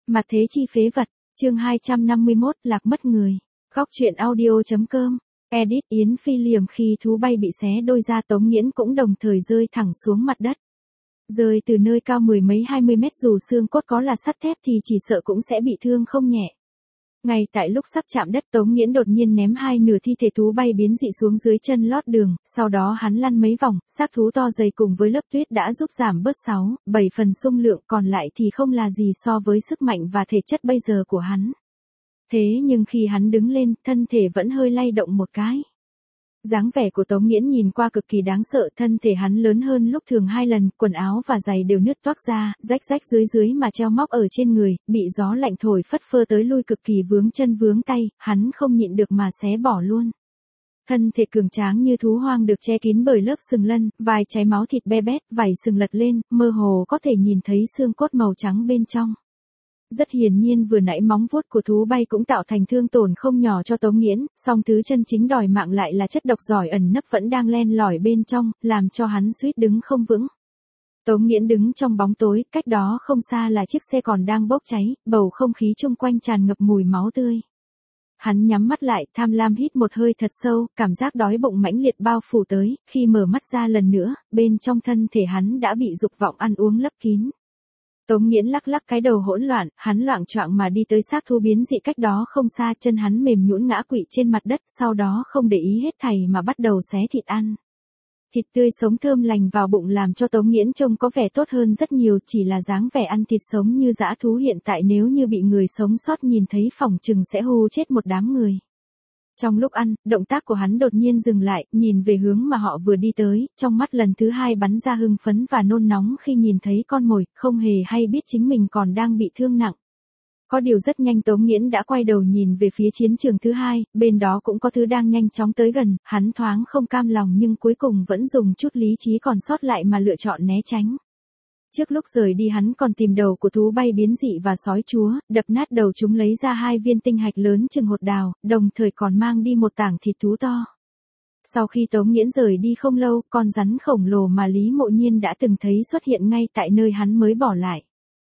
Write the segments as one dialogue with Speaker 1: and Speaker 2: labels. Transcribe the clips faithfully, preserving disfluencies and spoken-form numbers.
Speaker 1: Mặt thế chi phế vật, chương hai trăm năm mươi mốt, lạc mất người. Góc truyện audio.com. Edit Yến Phi liềm khi thú bay bị xé đôi ra Tống Nghiễn cũng đồng thời rơi thẳng xuống mặt đất. Rơi từ nơi cao mười mấy hai mươi mét dù xương cốt có là sắt thép thì chỉ sợ cũng sẽ bị thương không nhẹ. Ngay tại lúc sắp chạm đất Tống Nghiễn đột nhiên ném hai nửa thi thể thú bay biến dị xuống dưới chân lót đường, sau đó hắn lăn mấy vòng, xác thú to dày cùng với lớp tuyết đã giúp giảm bớt sáu, bảy phần xung lượng còn lại thì không là gì so với sức mạnh và thể chất bây giờ của hắn. Thế nhưng khi hắn đứng lên, thân thể vẫn hơi lay động một cái. Dáng vẻ của Tống Nghiễn nhìn qua cực kỳ đáng sợ, thân thể hắn lớn hơn lúc thường hai lần, quần áo và giày đều nứt toác ra, rách rách dưới dưới mà treo móc ở trên người, bị gió lạnh thổi phất phơ tới lui cực kỳ vướng chân vướng tay, hắn không nhịn được mà xé bỏ luôn. Thân thể cường tráng như thú hoang được che kín bởi lớp sừng lân, vài trái máu thịt be bét, vảy sừng lật lên, mơ hồ có thể nhìn thấy xương cốt màu trắng bên trong. Rất hiển nhiên vừa nãy móng vuốt của thú bay cũng tạo thành thương tổn không nhỏ cho Tống Nghiễn, song thứ chân chính đòi mạng lại là chất độc giỏi ẩn nấp vẫn đang len lỏi bên trong, làm cho hắn suýt đứng không vững. Tống Nghiễn đứng trong bóng tối, cách đó không xa là chiếc xe còn đang bốc cháy, bầu không khí chung quanh tràn ngập mùi máu tươi. Hắn nhắm mắt lại, tham lam hít một hơi thật sâu, cảm giác đói bụng mãnh liệt bao phủ tới, khi mở mắt ra lần nữa, bên trong thân thể hắn đã bị dục vọng ăn uống lấp kín. Tống Nghiễn lắc lắc cái đầu hỗn loạn, hắn loạng choạng mà đi tới xác thú biến dị cách đó không xa, chân hắn mềm nhũn ngã quỵ trên mặt đất, sau đó không để ý hết thảy mà bắt đầu xé thịt ăn. Thịt tươi sống thơm lành vào bụng làm cho Tống Nghiễn trông có vẻ tốt hơn rất nhiều, chỉ là dáng vẻ ăn thịt sống như dã thú hiện tại nếu như bị người sống sót nhìn thấy phỏng chừng sẽ hù chết một đám người. Trong lúc ăn, động tác của hắn đột nhiên dừng lại, nhìn về hướng mà họ vừa đi tới, trong mắt lần thứ hai bắn ra hưng phấn và nôn nóng khi nhìn thấy con mồi, không hề hay biết chính mình còn đang bị thương nặng. Có điều rất nhanh Tống Nghiễn đã quay đầu nhìn về phía chiến trường thứ hai, bên đó cũng có thứ đang nhanh chóng tới gần, hắn thoáng không cam lòng nhưng cuối cùng vẫn dùng chút lý trí còn sót lại mà lựa chọn né tránh. Trước lúc rời đi hắn còn tìm đầu của thú bay biến dị và sói chúa, đập nát đầu chúng lấy ra hai viên tinh hạch lớn chừng hột đào, đồng thời còn mang đi một tảng thịt thú to. Sau khi Tống Nghiễn rời đi không lâu, con rắn khổng lồ mà Lý Mộ Nhiên đã từng thấy xuất hiện ngay tại nơi hắn mới bỏ lại.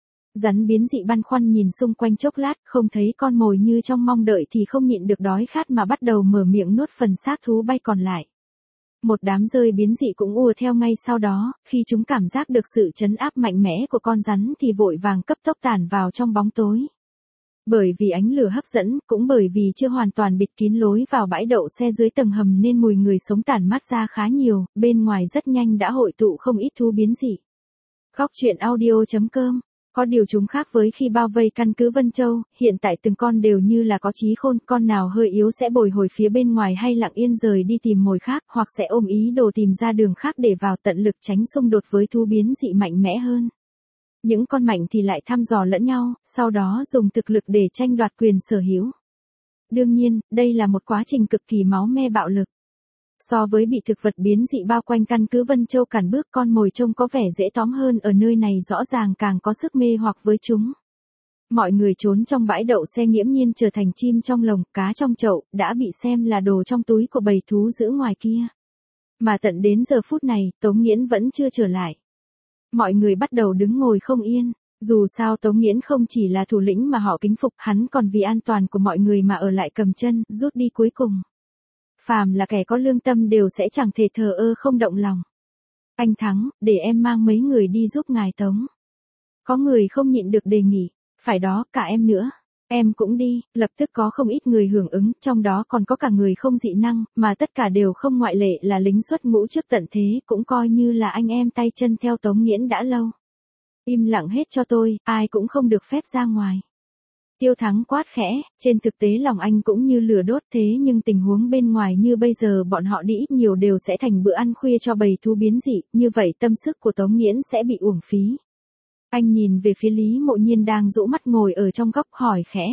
Speaker 1: Rắn biến dị băn khoăn nhìn xung quanh chốc lát, không thấy con mồi như trong mong đợi thì không nhịn được đói khát mà bắt đầu mở miệng nuốt phần xác thú bay còn lại. Một đám rơi biến dị cũng ùa theo ngay sau đó, khi chúng cảm giác được sự trấn áp mạnh mẽ của con rắn thì vội vàng cấp tốc tản vào trong bóng tối. Bởi vì ánh lửa hấp dẫn, cũng bởi vì chưa hoàn toàn bịt kín lối vào bãi đậu xe dưới tầng hầm nên mùi người sống tản mát ra khá nhiều, bên ngoài rất nhanh đã hội tụ không ít thú biến dị. Góc truyện audio.com. Có điều chúng khác với khi bao vây căn cứ Vân Châu, hiện tại từng con đều như là có trí khôn, con nào hơi yếu sẽ bồi hồi phía bên ngoài hay lặng yên rời đi tìm mồi khác, hoặc sẽ ôm ý đồ tìm ra đường khác để vào tận lực tránh xung đột với thú biến dị mạnh mẽ hơn. Những con mạnh thì lại thăm dò lẫn nhau, sau đó dùng thực lực để tranh đoạt quyền sở hữu. Đương nhiên, đây là một quá trình cực kỳ máu me bạo lực. So với bị thực vật biến dị bao quanh căn cứ Vân Châu cản bước, con mồi trông có vẻ dễ tóm hơn, ở nơi này rõ ràng càng có sức mê hoặc với chúng. Mọi người trốn trong bãi đậu xe nghiễm nhiên trở thành chim trong lồng, cá trong chậu, đã bị xem là đồ trong túi của bầy thú dữ ngoài kia. Mà tận đến giờ phút này, Tống Nghiễn vẫn chưa trở lại. Mọi người bắt đầu đứng ngồi không yên. Dù sao Tống Nghiễn không chỉ là thủ lĩnh mà họ kính phục, hắn còn vì an toàn của mọi người mà ở lại cầm chân, rút đi cuối cùng. Phàm là kẻ có lương tâm đều sẽ chẳng thể thờ ơ không động lòng. Anh Thắng, để em mang mấy người đi giúp ngài Tống. Có người không nhịn được đề nghị. Phải đó, cả em nữa. Em cũng đi. Lập tức có không ít người hưởng ứng, trong đó còn có cả người không dị năng, mà tất cả đều không ngoại lệ là lính xuất ngũ trước tận thế, cũng coi như là anh em tay chân theo Tống Nghiễn đã lâu. Im lặng hết cho tôi, ai cũng không được phép ra ngoài. Tiêu Thắng quát khẽ, trên thực tế lòng anh cũng như lửa đốt, thế nhưng tình huống bên ngoài như bây giờ bọn họ đi ít nhiều đều sẽ thành bữa ăn khuya cho bầy thú biến dị, như vậy tâm sức của Tống Nghiễn sẽ bị uổng phí. Anh nhìn về phía Lý Mộ Nhiên đang rũ mắt ngồi ở trong góc, hỏi khẽ.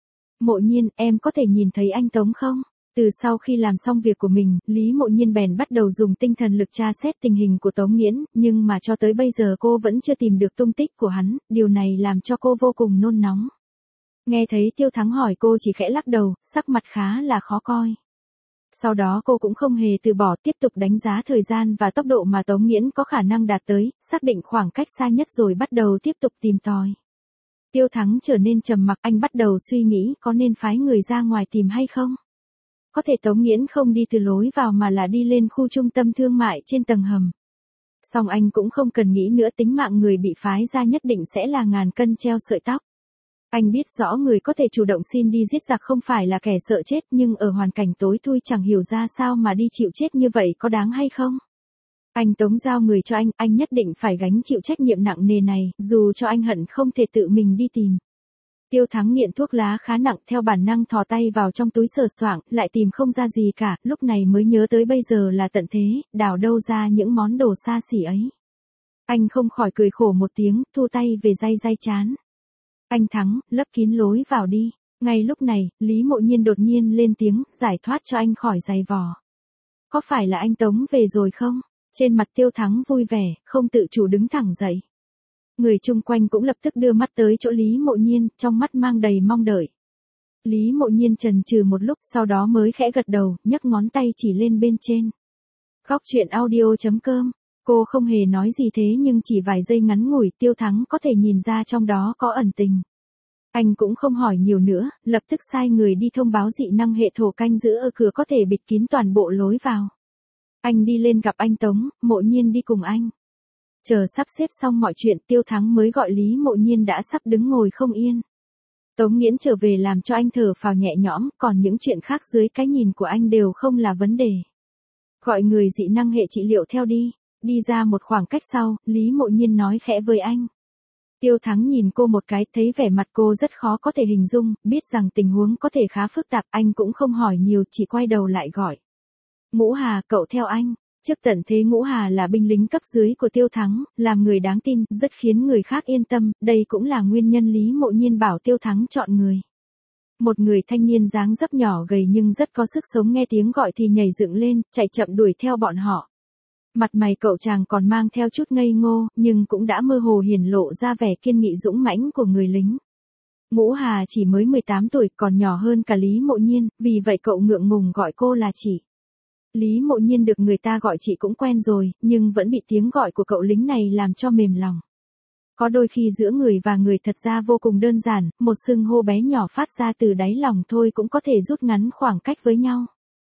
Speaker 1: Mộ Nhiên, em có thể nhìn thấy anh Tống không? Từ sau khi làm xong việc của mình, Lý Mộ Nhiên bèn bắt đầu dùng tinh thần lực tra xét tình hình của Tống Nghiễn, nhưng mà cho tới bây giờ cô vẫn chưa tìm được tung tích của hắn, điều này làm cho cô vô cùng nôn nóng. Nghe thấy Tiêu Thắng hỏi cô chỉ khẽ lắc đầu, sắc mặt khá là khó coi. Sau đó cô cũng không hề từ bỏ, tiếp tục đánh giá thời gian và tốc độ mà Tống Nghiễn có khả năng đạt tới, xác định khoảng cách xa nhất rồi bắt đầu tiếp tục tìm tòi. Tiêu Thắng trở nên trầm mặc, anh bắt đầu suy nghĩ có nên phái người ra ngoài tìm hay không. Có thể Tống Nghiễn không đi từ lối vào mà là đi lên khu trung tâm thương mại trên tầng hầm. Song anh cũng không cần nghĩ nữa, tính mạng người bị phái ra nhất định sẽ là ngàn cân treo sợi tóc. Anh biết rõ người có thể chủ động xin đi giết giặc không phải là kẻ sợ chết, nhưng ở hoàn cảnh tối thui chẳng hiểu ra sao mà đi chịu chết như vậy có đáng hay không. Anh Tống giao người cho anh, anh nhất định phải gánh chịu trách nhiệm nặng nề này, dù cho anh hận không thể tự mình đi tìm. Tiêu Thắng nghiện thuốc lá khá nặng, theo bản năng thò tay vào trong túi sờ soạng, lại tìm không ra gì cả, lúc này mới nhớ tới bây giờ là tận thế, đào đâu ra những món đồ xa xỉ ấy. Anh không khỏi cười khổ một tiếng, thu tay về day day chán. Anh Thắng, lấp kín lối vào đi. Ngay lúc này, Lý Mộ Nhiên đột nhiên lên tiếng, giải thoát cho anh khỏi giày vò. Có phải là anh Tống về rồi không? Trên mặt Tiêu Thắng vui vẻ, không tự chủ đứng thẳng dậy. Người chung quanh cũng lập tức đưa mắt tới chỗ Lý Mộ Nhiên, trong mắt mang đầy mong đợi. Lý Mộ Nhiên chần chừ một lúc, sau đó mới khẽ gật đầu, nhấc ngón tay chỉ lên bên trên. Góc truyện audio chấm com. Cô không hề nói gì thế nhưng chỉ vài giây ngắn ngủi, Tiêu Thắng có thể nhìn ra trong đó có ẩn tình. Anh cũng không hỏi nhiều nữa, lập tức sai người đi thông báo dị năng hệ thổ canh giữ ở cửa có thể bịt kín toàn bộ lối vào. Anh đi lên gặp anh Tống, Mộ Nhiên đi cùng anh. Chờ sắp xếp xong mọi chuyện, Tiêu Thắng mới gọi Lý Mộ Nhiên đã sắp đứng ngồi không yên. Tống Nghiễn trở về làm cho anh thở phào nhẹ nhõm, còn những chuyện khác dưới cái nhìn của anh đều không là vấn đề. Gọi người dị năng hệ trị liệu theo đi. Đi ra một khoảng cách sau, Lý Mộ Nhiên nói khẽ với anh. Tiêu Thắng nhìn cô một cái, thấy vẻ mặt cô rất khó có thể hình dung, biết rằng tình huống có thể khá phức tạp, anh cũng không hỏi nhiều, chỉ quay đầu lại gọi. Ngũ Hà, cậu theo anh. Trước tận thế Ngũ Hà là binh lính cấp dưới của Tiêu Thắng, làm người đáng tin, rất khiến người khác yên tâm, đây cũng là nguyên nhân Lý Mộ Nhiên bảo Tiêu Thắng chọn người. Một người thanh niên dáng dấp nhỏ gầy nhưng rất có sức sống, nghe tiếng gọi thì nhảy dựng lên, chạy chậm đuổi theo bọn họ. Mặt mày cậu chàng còn mang theo chút ngây ngô, nhưng cũng đã mơ hồ hiển lộ ra vẻ kiên nghị dũng mãnh của người lính. Ngũ Hà chỉ mới mười tám tuổi, còn nhỏ hơn cả Lý Mộ Nhiên, vì vậy cậu ngượng ngùng gọi cô là chị. Lý Mộ Nhiên được người ta gọi chị cũng quen rồi, nhưng vẫn bị tiếng gọi của cậu lính này làm cho mềm lòng. Có đôi khi giữa người và người thật ra vô cùng đơn giản, một xưng hô bé nhỏ phát ra từ đáy lòng thôi cũng có thể rút ngắn khoảng cách với nhau.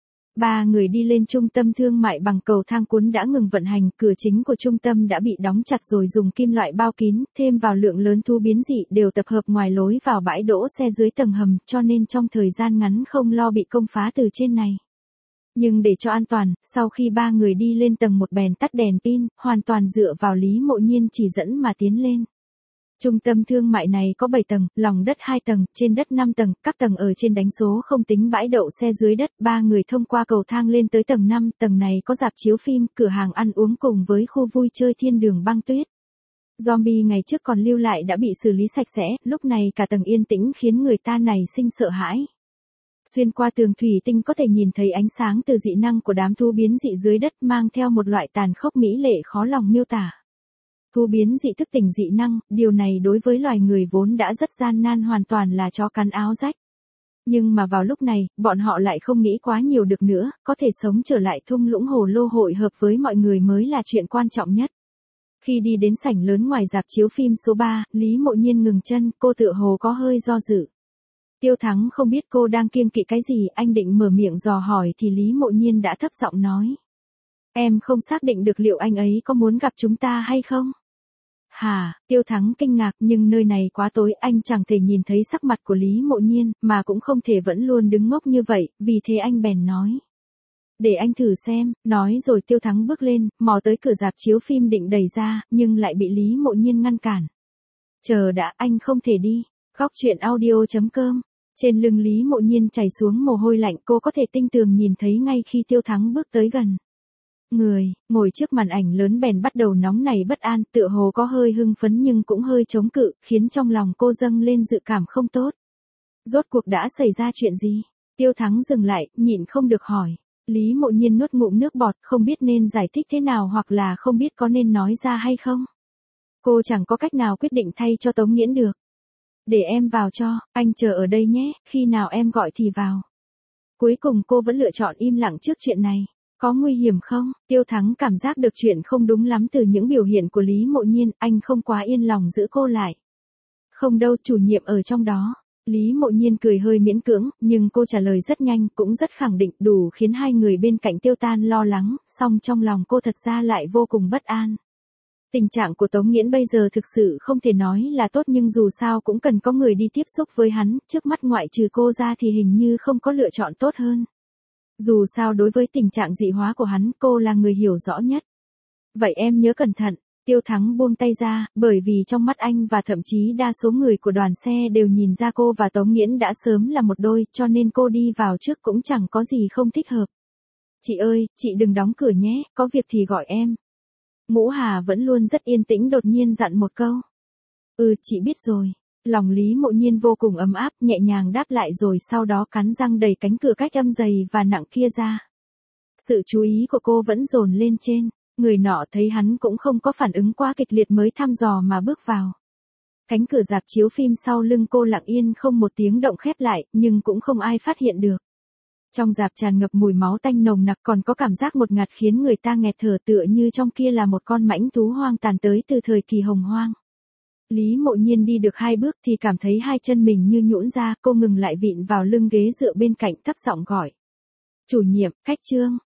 Speaker 1: Ba người đi lên trung tâm thương mại bằng cầu thang cuốn đã ngừng vận hành, cửa chính của trung tâm đã bị đóng chặt rồi dùng kim loại bao kín, thêm vào lượng lớn thú biến dị đều tập hợp ngoài lối vào bãi đỗ xe dưới tầng hầm, cho nên trong thời gian ngắn không lo bị công phá từ trên này. Nhưng để cho an toàn, sau khi ba người đi lên tầng một bèn tắt đèn pin, hoàn toàn dựa vào Lý Mộ Nhiên chỉ dẫn mà tiến lên. Trung tâm thương mại này có bảy tầng, lòng đất hai tầng, trên đất năm tầng, các tầng ở trên đánh số không tính bãi đậu xe dưới đất, ba người thông qua cầu thang lên tới tầng năm, tầng này có rạp chiếu phim, cửa hàng ăn uống cùng với khu vui chơi thiên đường băng tuyết. Zombie ngày trước còn lưu lại đã bị xử lý sạch sẽ, lúc này cả tầng yên tĩnh khiến người ta nảy sinh sợ hãi. Xuyên qua tường thủy tinh có thể nhìn thấy ánh sáng từ dị năng của đám thú biến dị dưới đất mang theo một loại tàn khốc mỹ lệ khó lòng miêu tả. Thú biến dị thức tỉnh dị năng, điều này đối với loài người vốn đã rất gian nan, hoàn toàn là chó cắn áo rách. Nhưng mà vào lúc này, bọn họ lại không nghĩ quá nhiều được nữa, có thể sống trở lại thung lũng hồ lô hội hợp với mọi người mới là chuyện quan trọng nhất. Khi đi đến sảnh lớn ngoài rạp chiếu phim số ba, Lý Mộ Nhiên ngừng chân, cô tựa hồ có hơi do dự. Tiêu Thắng không biết cô đang kiêng kỵ cái gì, anh định mở miệng dò hỏi thì Lý Mộ Nhiên đã thấp giọng nói. Em không xác định được liệu anh ấy có muốn gặp chúng ta hay không? Hả, Tiêu Thắng kinh ngạc, nhưng nơi này quá tối, anh chẳng thể nhìn thấy sắc mặt của Lý Mộ Nhiên, mà cũng không thể vẫn luôn đứng ngốc như vậy, vì thế anh bèn nói. Để anh thử xem, nói rồi Tiêu Thắng bước lên, mò tới cửa rạp chiếu phim định đẩy ra, nhưng lại bị Lý Mộ Nhiên ngăn cản. Chờ đã, anh không thể đi. Góc truyện audio chấm com. Trên lưng Lý Mộ Nhiên chảy xuống mồ hôi lạnh, cô có thể tinh tường nhìn thấy ngay khi Tiêu Thắng bước tới gần. Người, ngồi trước màn ảnh lớn bèn bắt đầu nóng nảy bất an, tựa hồ có hơi hưng phấn nhưng cũng hơi chống cự, khiến trong lòng cô dâng lên dự cảm không tốt. Rốt cuộc đã xảy ra chuyện gì? Tiêu Thắng dừng lại, nhịn không được hỏi. Lý Mộ Nhiên nuốt ngụm nước bọt, không biết nên giải thích thế nào hoặc là không biết có nên nói ra hay không. Cô chẳng có cách nào quyết định thay cho Tống Nghiễn được. Để em vào cho, anh chờ ở đây nhé, khi nào em gọi thì vào. Cuối cùng cô vẫn lựa chọn im lặng trước chuyện này. Có nguy hiểm không? Tiêu Thắng cảm giác được chuyện không đúng lắm từ những biểu hiện của Lý Mộ Nhiên, anh không quá yên lòng giữ cô lại. Không đâu, chủ nhiệm ở trong đó. Lý Mộ Nhiên cười hơi miễn cưỡng, nhưng cô trả lời rất nhanh, cũng rất khẳng định, đủ khiến hai người bên cạnh tiêu tan lo lắng, song trong lòng cô thật ra lại vô cùng bất an. Tình trạng của Tống Nghiễn bây giờ thực sự không thể nói là tốt, nhưng dù sao cũng cần có người đi tiếp xúc với hắn, trước mắt ngoại trừ cô ra thì hình như không có lựa chọn tốt hơn. Dù sao đối với tình trạng dị hóa của hắn, cô là người hiểu rõ nhất. Vậy em nhớ cẩn thận. Tiêu Thắng buông tay ra, bởi vì trong mắt anh và thậm chí đa số người của đoàn xe đều nhìn ra cô và Tống Nghiễn đã sớm là một đôi, cho nên cô đi vào trước cũng chẳng có gì không thích hợp. Chị ơi, chị đừng đóng cửa nhé, có việc thì gọi em. Ngũ Hà vẫn luôn rất yên tĩnh đột nhiên dặn một câu. Ừ, chị biết rồi. Lòng Lý Mộ Nhiên vô cùng ấm áp, nhẹ nhàng đáp lại rồi sau đó cắn răng đẩy cánh cửa cách âm dày và nặng kia ra. Sự chú ý của cô vẫn dồn lên trên. Người nọ thấy hắn cũng không có phản ứng quá kịch liệt mới thăm dò mà bước vào. Cánh cửa rạp chiếu phim sau lưng cô lặng yên không một tiếng động khép lại, nhưng cũng không ai phát hiện được. Trong rạp tràn ngập mùi máu tanh nồng nặc, còn có cảm giác ngột ngạt khiến người ta nghẹt thở, tựa như trong kia là một con mãnh thú hoang tàn tới từ thời kỳ hồng hoang. Lý Mộ Nhiên đi được hai bước thì cảm thấy hai chân mình như nhũn ra, cô ngừng lại vịn vào lưng ghế dựa bên cạnh thấp giọng gọi. Chủ nhiệm, Khách Trương.